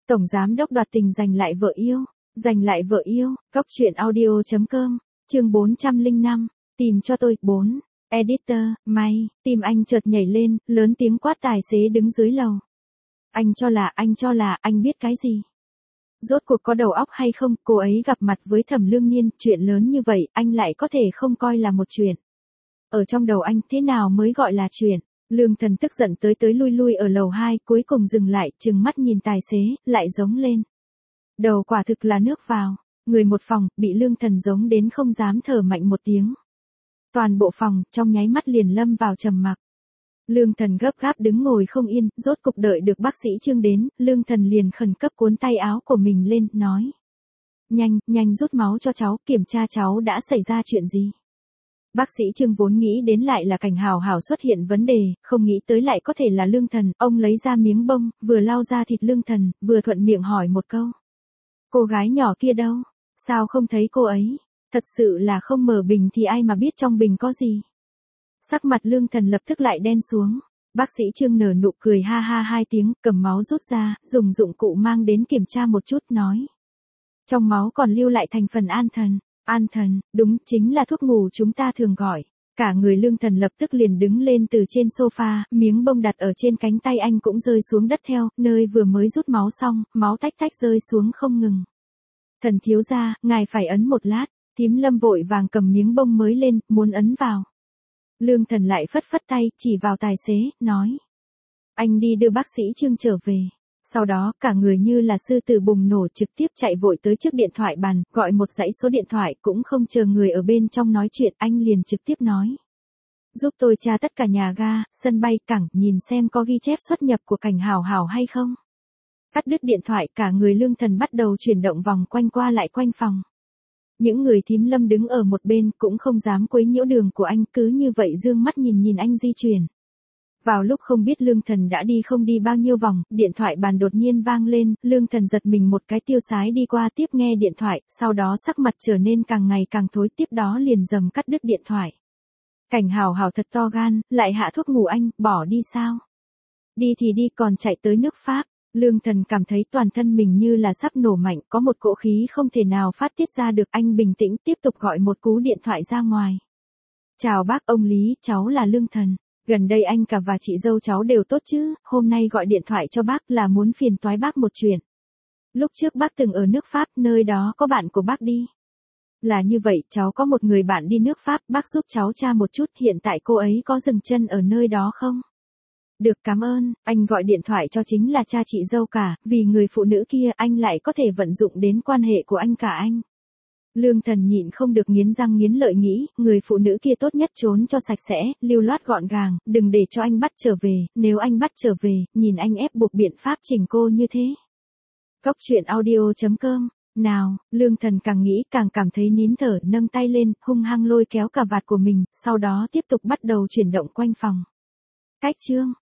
Tổng giám đốc đoạt tình giành lại vợ yêu. Giành lại vợ yêu. Góc truyện audio.com. Chương 405. Tìm cho tôi. 4. Editor, may. Tim anh chợt nhảy lên, lớn tiếng quát tài xế đứng dưới lầu. Anh cho là, anh biết cái gì? Rốt cuộc có đầu óc hay không? Cô ấy gặp mặt với Thẩm Lương Nhiên, chuyện lớn như vậy, anh lại có thể không coi là một chuyện. Ở trong đầu anh, thế nào mới gọi là chuyện? Lương Thần tức giận tới lui ở lầu 2, cuối cùng dừng lại, trừng mắt nhìn tài xế, lại giống lên. Đầu quả thực là nước vào. Người một phòng, bị Lương Thần giống đến không dám thở mạnh một tiếng. Toàn bộ phòng, trong nháy mắt liền lâm vào trầm mặc. Lương Thần gấp gáp đứng ngồi không yên, rốt cục đợi được bác sĩ Trương đến, Lương Thần liền khẩn cấp cuốn tay áo của mình lên, nói. Nhanh rút máu cho cháu, kiểm tra cháu đã xảy ra chuyện gì. Bác sĩ Trương vốn nghĩ đến lại là Cảnh Hào Hào xuất hiện vấn đề, không nghĩ tới lại có thể là Lương Thần, ông lấy ra miếng bông, vừa lau ra thịt Lương Thần, vừa thuận miệng hỏi một câu. Cô gái nhỏ kia đâu? Sao không thấy cô ấy? Thật sự là không mở bình thì ai mà biết trong bình có gì? Sắc mặt Lương Thần lập tức lại đen xuống. Bác sĩ Trương nở nụ cười ha ha 2 tiếng, cầm máu rút ra, dùng dụng cụ mang đến kiểm tra một chút, nói. Trong máu còn lưu lại thành phần an thần. An thần, đúng, chính là thuốc ngủ chúng ta thường gọi. Cả người Lương Thần lập tức liền đứng lên từ trên sofa, miếng bông đặt ở trên cánh tay anh cũng rơi xuống đất theo, nơi vừa mới rút máu xong, máu tách rơi xuống không ngừng. Thần thiếu gia, ngài phải ấn một lát. Thím Lâm vội vàng cầm miếng bông mới lên, muốn ấn vào. Lương Thần lại phất tay, chỉ vào tài xế, nói. Anh đi đưa bác sĩ Trương trở về. Sau đó, cả người như là sư tử bùng nổ trực tiếp chạy vội tới trước điện thoại bàn, gọi một dãy số điện thoại, cũng không chờ người ở bên trong nói chuyện, anh liền trực tiếp nói. Giúp tôi tra tất cả nhà ga, sân bay, cảng, nhìn xem có ghi chép xuất nhập của Cảnh Hào Hào hay không. Cắt đứt điện thoại, cả người Lương Thần bắt đầu chuyển động vòng quanh qua lại quanh phòng. Những người thím Lâm đứng ở một bên cũng không dám quấy nhiễu đường của anh, cứ như vậy dương mắt nhìn anh di chuyển. Vào lúc không biết Lương Thần đã đi không đi bao nhiêu vòng, điện thoại bàn đột nhiên vang lên, Lương Thần giật mình một cái tiêu sái đi qua tiếp nghe điện thoại, sau đó sắc mặt trở nên càng ngày càng thối, tiếp đó liền dầm cắt đứt điện thoại. Cảnh Hào Hào thật to gan, lại hạ thuốc ngủ anh, bỏ đi sao? Đi thì đi, còn chạy tới nước Pháp. Lương Thần cảm thấy toàn thân mình như là sắp nổ mạnh, có một cỗ khí không thể nào phát tiết ra được, anh bình tĩnh tiếp tục gọi một cú điện thoại ra ngoài. Chào bác, ông Lý, cháu là Lương Thần. Gần đây anh cả và chị dâu cháu đều tốt chứ, hôm nay gọi điện thoại cho bác là muốn phiền toái bác một chuyện. Lúc trước bác từng ở nước Pháp, nơi đó có bạn của bác đi. Là như vậy, cháu có một người bạn đi nước Pháp, bác giúp cháu tra một chút, hiện tại cô ấy có dừng chân ở nơi đó không? Được, cảm ơn, anh gọi điện thoại cho chính là cha chị dâu cả, vì người phụ nữ kia anh lại có thể vận dụng đến quan hệ của anh cả anh. Lương Thần nhịn không được nghiến răng nghiến lợi nghĩ, người phụ nữ kia tốt nhất trốn cho sạch sẽ, lưu loát gọn gàng, đừng để cho anh bắt trở về, nếu anh bắt trở về, nhìn anh ép buộc biện pháp chỉnh cô như thế. Góc truyện audio.com. Nào, Lương Thần càng nghĩ càng cảm thấy nín thở, nâng tay lên, hung hăng lôi kéo cà vạt của mình, sau đó tiếp tục bắt đầu chuyển động quanh phòng. Cách chương